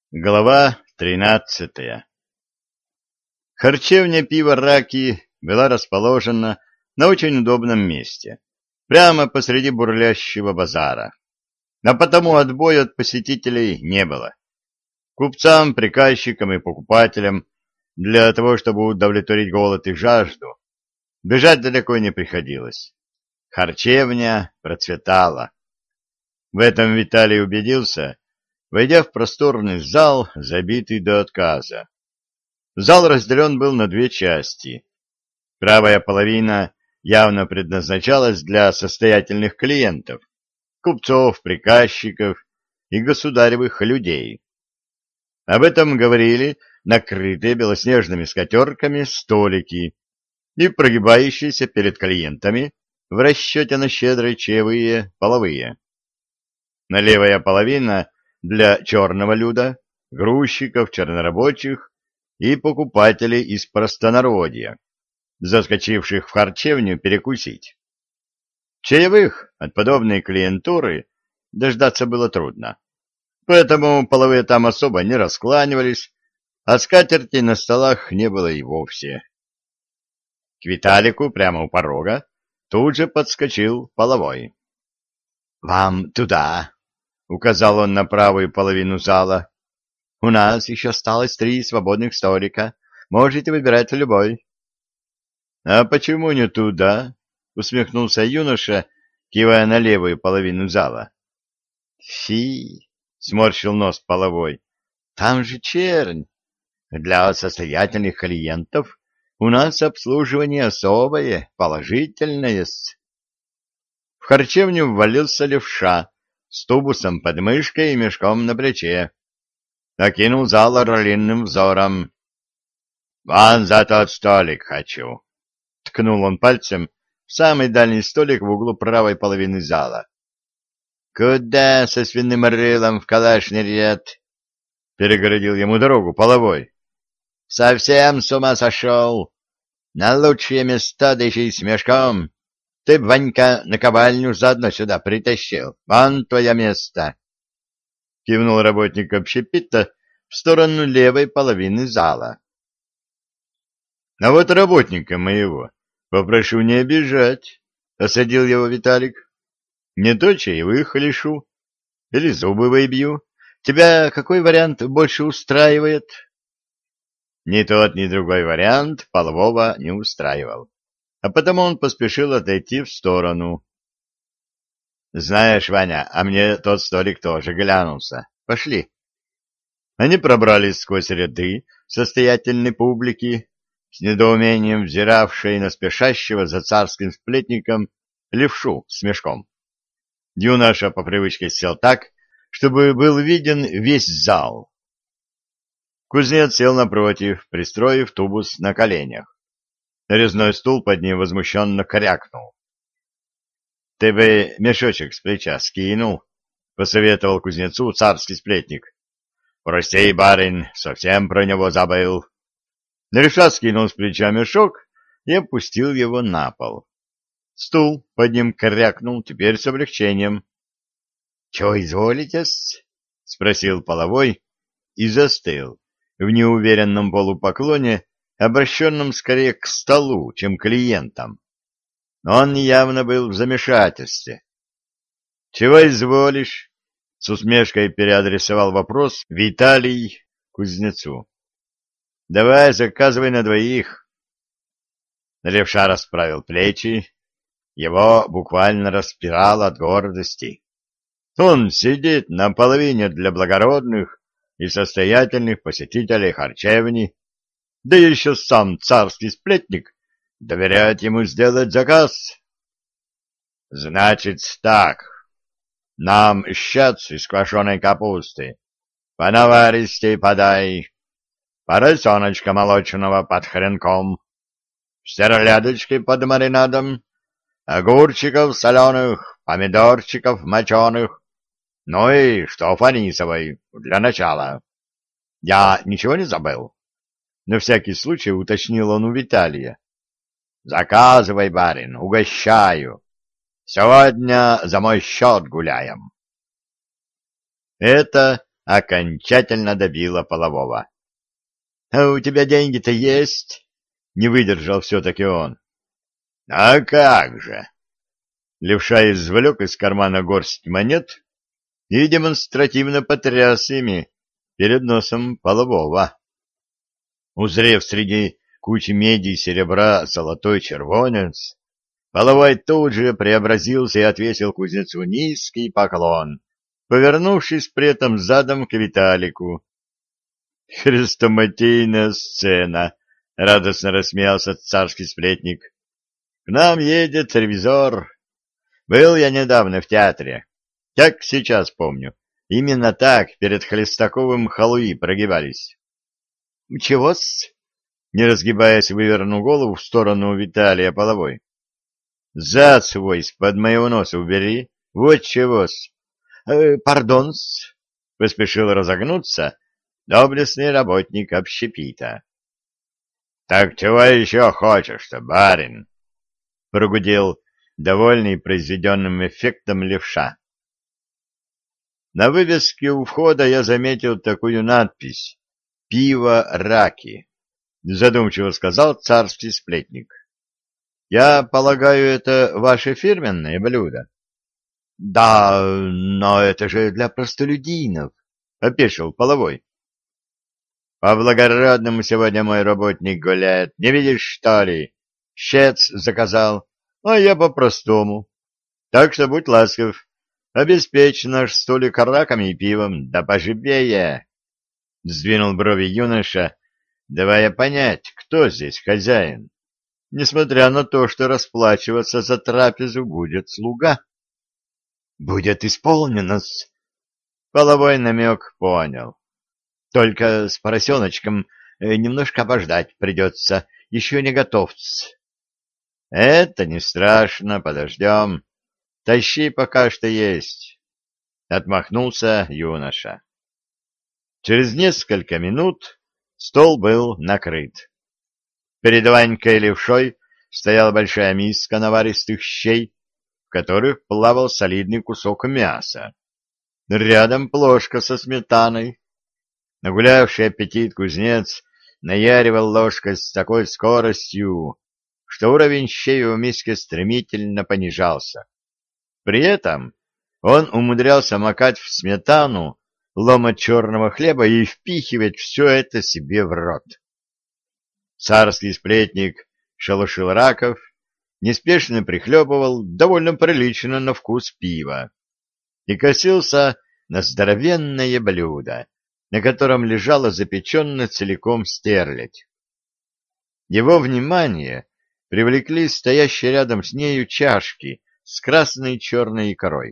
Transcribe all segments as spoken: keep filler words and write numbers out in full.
Глава тринадцатая. Харчевня пива «Раки» была расположена на очень удобном месте, прямо посреди бурлящего базара. А потому отбоя от посетителей не было. Купцам, приказчикам и покупателям для того, чтобы удовлетворить голод и жажду, бежать далеко не приходилось. Харчевня процветала. В этом Виталий убедился, войдя в просторный зал, забитый до отказа. Зал разделен был на две части. Правая половина явно предназначалась для состоятельных клиентов, купцов, приказчиков и государевых людей. Об этом говорили накрытые белоснежными скатерками столики и прогибающиеся перед клиентами в расчете на щедрые чаевые половые. На левая половина для черного люда, грузчиков, чернорабочих и покупателей из простонародья, заскочивших в харчевню перекусить. Чаевых от подобной клиентуры дождаться было трудно, поэтому половые там особо не раскланивались, а скатертей на столах не было и вовсе. К Виталику прямо у порога тут же подскочил половой. — Вам туда! — указал он на правую половину зала. — У нас еще осталось три свободных столика. Можете выбирать любой. — А почему не туда? — усмехнулся юноша, кивая на левую половину зала. — Фи! — сморщил нос половой. — Там же чернь. Для состоятельных клиентов у нас обслуживание особое, положительное. В харчевню ввалился левша с тубусом под мышкой и мешком на плече. Окинул зал орлиным взором. — Вон за тот столик хочу! — ткнул он пальцем в самый дальний столик в углу правой половины зала. — Куда со свиным рылом в калашный ряд? — перегородил ему дорогу половой. — Совсем с ума сошел! На лучшие места, да еще и с мешком! Ты, Ванька, наковальню заодно сюда притащил. Вон твое место. Кивнул работник общепита в сторону левой половины зала. — А вот работника моего попрошу не обижать, — осадил его Виталик. — Не то чаевых лишу или зубы выбью. Тебя какой вариант больше устраивает? Ни тот, ни другой вариант полового не устраивал. А потому он поспешил отойти в сторону. — Знаешь, Ваня, а мне тот столик тоже глянулся. Пошли. Они пробрались сквозь ряды состоятельной публики, с недоумением взиравшей на спешащего за царским сплетником левшу с мешком. Юноша по привычке сел так, чтобы был виден весь зал. Кузнец сел напротив, пристроив тубус на коленях. Резной стул под ним возмущенно крякнул. — Ты бы мешочек с плеча скинул, — посоветовал кузнецу царский сплетник. — Прости, барин, совсем про него забыл. Левша скинул с плеча мешок и опустил его на пол. Стул под ним крякнул, теперь с облегчением. — Чего изволите-с? — спросил половой и застыл в неуверенном полупоклоне, обращенном скорее к столу, чем к клиентам. Он явно был в замешательстве. — Чего изволишь? — с усмешкой переадресовал вопрос Виталий кузнецу. — Давай, заказывай на двоих. Левша расправил плечи. Его буквально распирало от гордости. Он сидит на половине для благородных и состоятельных посетителей харчевни, да еще сам царский сплетник доверяет ему сделать заказ. — Значит так, нам щец из квашеной капусты, понаваристей подай, поросеночка молочного под хренком, стерлядочки под маринадом, огурчиков соленых, помидорчиков моченых, ну и штоф анисовой для начала. Я ничего не забыл? На всякий случай уточнил он у Виталия. — Заказывай, барин, угощаю. Сегодня за мой счет гуляем. Это окончательно добила Полового. — А у тебя деньги-то есть? — не выдержал все-таки он. — А как же! Левша извлек из кармана горсть монет и демонстративно потряс ими перед носом Полового. Узрев среди кучи меди и серебра золотой червонец, Половой тут же преобразился и отвесил кузнецу низкий поклон, повернувшись при этом задом к Виталику. — Хрестоматийная сцена! — радостно рассмеялся царский сплетник. — К нам едет ревизор. Был я недавно в театре. Как сейчас помню. Именно так перед Хлестаковым халуи прогибались. — Чего-с? — не разгибаясь, вывернул голову в сторону Виталия Половой. — Зад свой из-под моего носа убери. Вот чего-с. Э, — Пардон-с, — поспешил разогнуться доблестный работник общепита. — Так чего еще хочешь-то, барин? — прогудел довольный произведенным эффектом левша. На вывеске у входа я заметил такую надпись «Пиво раки», — задумчиво сказал царский сплетник. — Я полагаю, это ваше фирменное блюдо? — Да, но это же для простолюдинов, — опешил Половой. — По-благородному сегодня мой работник гуляет, не видишь, что ли? Щец заказал, а я по-простому. Так что будь ласков, обеспечь наш столик раками и пивом, да поживее. Сдвинул брови юноша, давая понять, кто здесь хозяин, несмотря на то, что расплачиваться за трапезу будет слуга. — Будет исполнено-с. Половой намек понял. Только с поросеночком немножко обождать придется, еще не готов-с. — Это не страшно, подождем. Тащи пока что есть. Отмахнулся юноша. Через несколько минут стол был накрыт. Перед Ванькой и Левшой стояла большая миска наваристых щей, в которых плавал солидный кусок мяса. Рядом плошка со сметаной. Нагулявший аппетит кузнец наяривал ложкой с такой скоростью, что уровень щей в миске стремительно понижался. При этом он умудрялся макать в сметану ломоть черного хлеба и впихивать все это себе в рот. Царский сплетник шелушил раков, неспешно прихлебывал довольно прилично на вкус пива и косился на здоровенное блюдо, на котором лежала запеченная целиком стерлядь. Его внимание привлекли стоящие рядом с нею чашки с красной и черной икрой.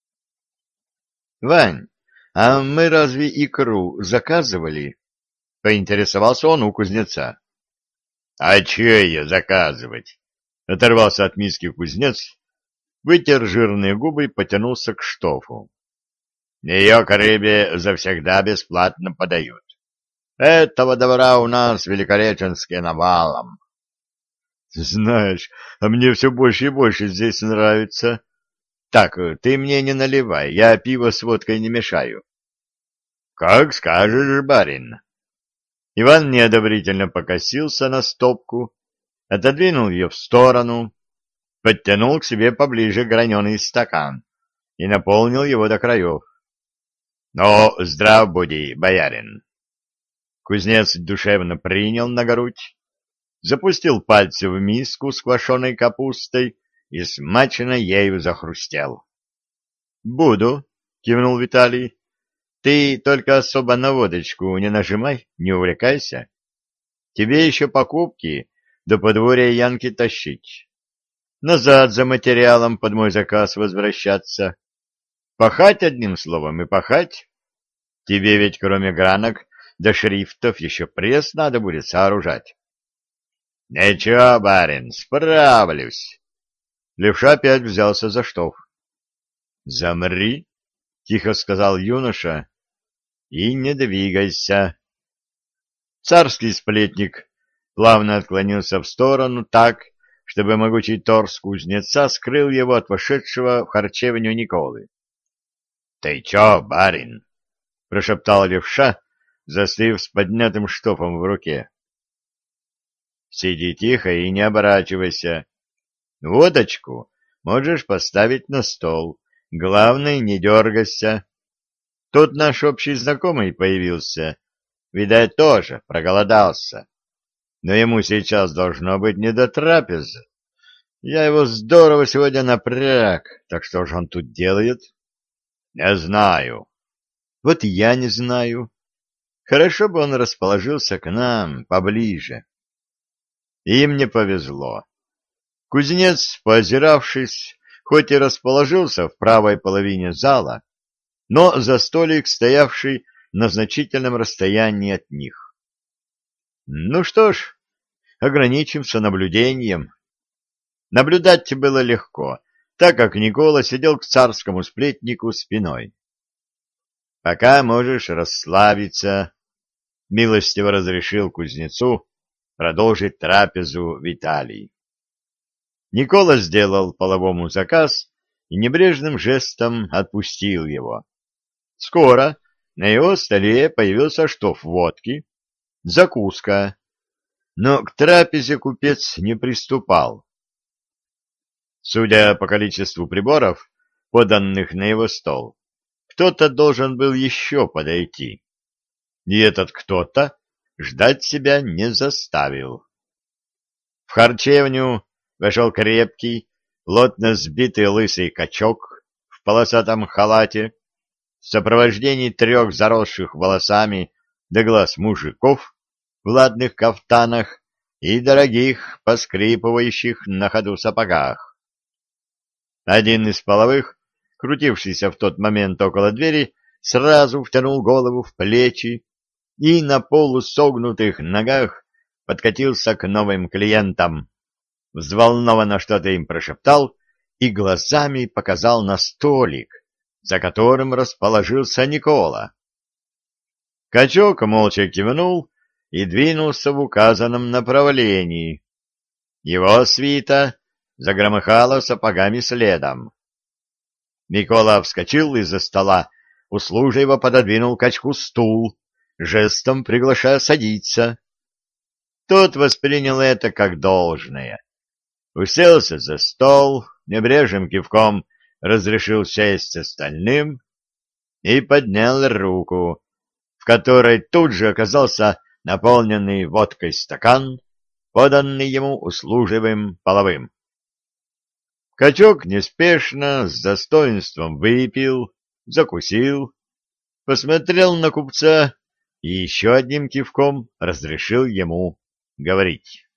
— Вань, а мы разве икру заказывали? — поинтересовался он у кузнеца. — А че ее заказывать? — оторвался от миски кузнец, вытер жирные губы и потянулся к штофу. — Ее к рыбе завсегда бесплатно подают. Этого добра у нас в Великореченске навалом. — Знаешь, а мне все больше и больше здесь нравится. Так, ты мне не наливай, я пиво с водкой не мешаю. — Как скажешь, барин. Иван неодобрительно покосился на стопку, отодвинул ее в сторону, подтянул к себе поближе граненый стакан и наполнил его до краев. — Ну, здрав буди, боярин. Кузнец душевно принял на грудь, запустил пальцы в миску с квашеной капустой и смачно ею захрустел. — Буду, — кивнул Виталий. — Ты только особо на водочку не нажимай, не увлекайся. Тебе еще покупки до подворья Янки тащить. Назад за материалом под мой заказ возвращаться. Пахать, одним словом, и пахать. Тебе ведь кроме гранок до шрифтов еще пресс надо будет сооружать. — Ничего, барин, справлюсь. Левша опять взялся за штоф. — Замри, — тихо сказал юноша, — и не двигайся. Царский сплетник плавно отклонился в сторону так, чтобы могучий торс кузнеца скрыл его от вошедшего в харчевню Николы. — Ты чё, барин? прошептал левша, застыв с поднятым штофом в руке. — Сиди тихо и не оборачивайся. Водочку можешь поставить на стол. Главное, не дергайся. Тут наш общий знакомый появился. Видать, тоже проголодался. Но ему сейчас должно быть не до трапезы. Я его здорово сегодня напряг, так что же он тут делает? Не знаю. Вот и я не знаю. Хорошо бы он расположился к нам поближе. Им не повезло. Кузнец, поозиравшись, хоть и расположился в правой половине зала, но за столик, стоявший на значительном расстоянии от них. Ну что ж, ограничимся наблюдением. Наблюдать было легко, так как Никола сидел к царскому сплетнику спиной. — Пока можешь расслабиться, — милостиво разрешил кузнецу продолжить трапезу Виталий. Никола сделал половому заказ и небрежным жестом отпустил его. Скоро на его столе появился штоф водки, закуска, но к трапезе купец не приступал. Судя по количеству приборов, поданных на его стол, кто-то должен был еще подойти, и этот кто-то ждать себя не заставил. В харчевню вошел крепкий, плотно сбитый лысый качок в полосатом халате, в сопровождении трех заросших волосами до глаз мужиков в ладных кафтанах и дорогих, поскрипывающих на ходу сапогах. Один из половых, крутившийся в тот момент около двери, сразу втянул голову в плечи и на полусогнутых ногах подкатился к новым клиентам, взволнованно что-то им прошептал и глазами показал на столик, за которым расположился Никола. Качок молча кивнул и двинулся в указанном направлении. Его свита загромыхала сапогами следом. Никола вскочил из-за стола, услужливо пододвинул качку стул, жестом приглашая садиться. Тот воспринял это как должное. Уселся за стол, небрежным кивком разрешил сесть остальным и поднял руку, в которой тут же оказался наполненный водкой стакан, поданный ему услужливым половым. Качок неспешно, с достоинством выпил, закусил, посмотрел на купца и еще одним кивком разрешил ему говорить.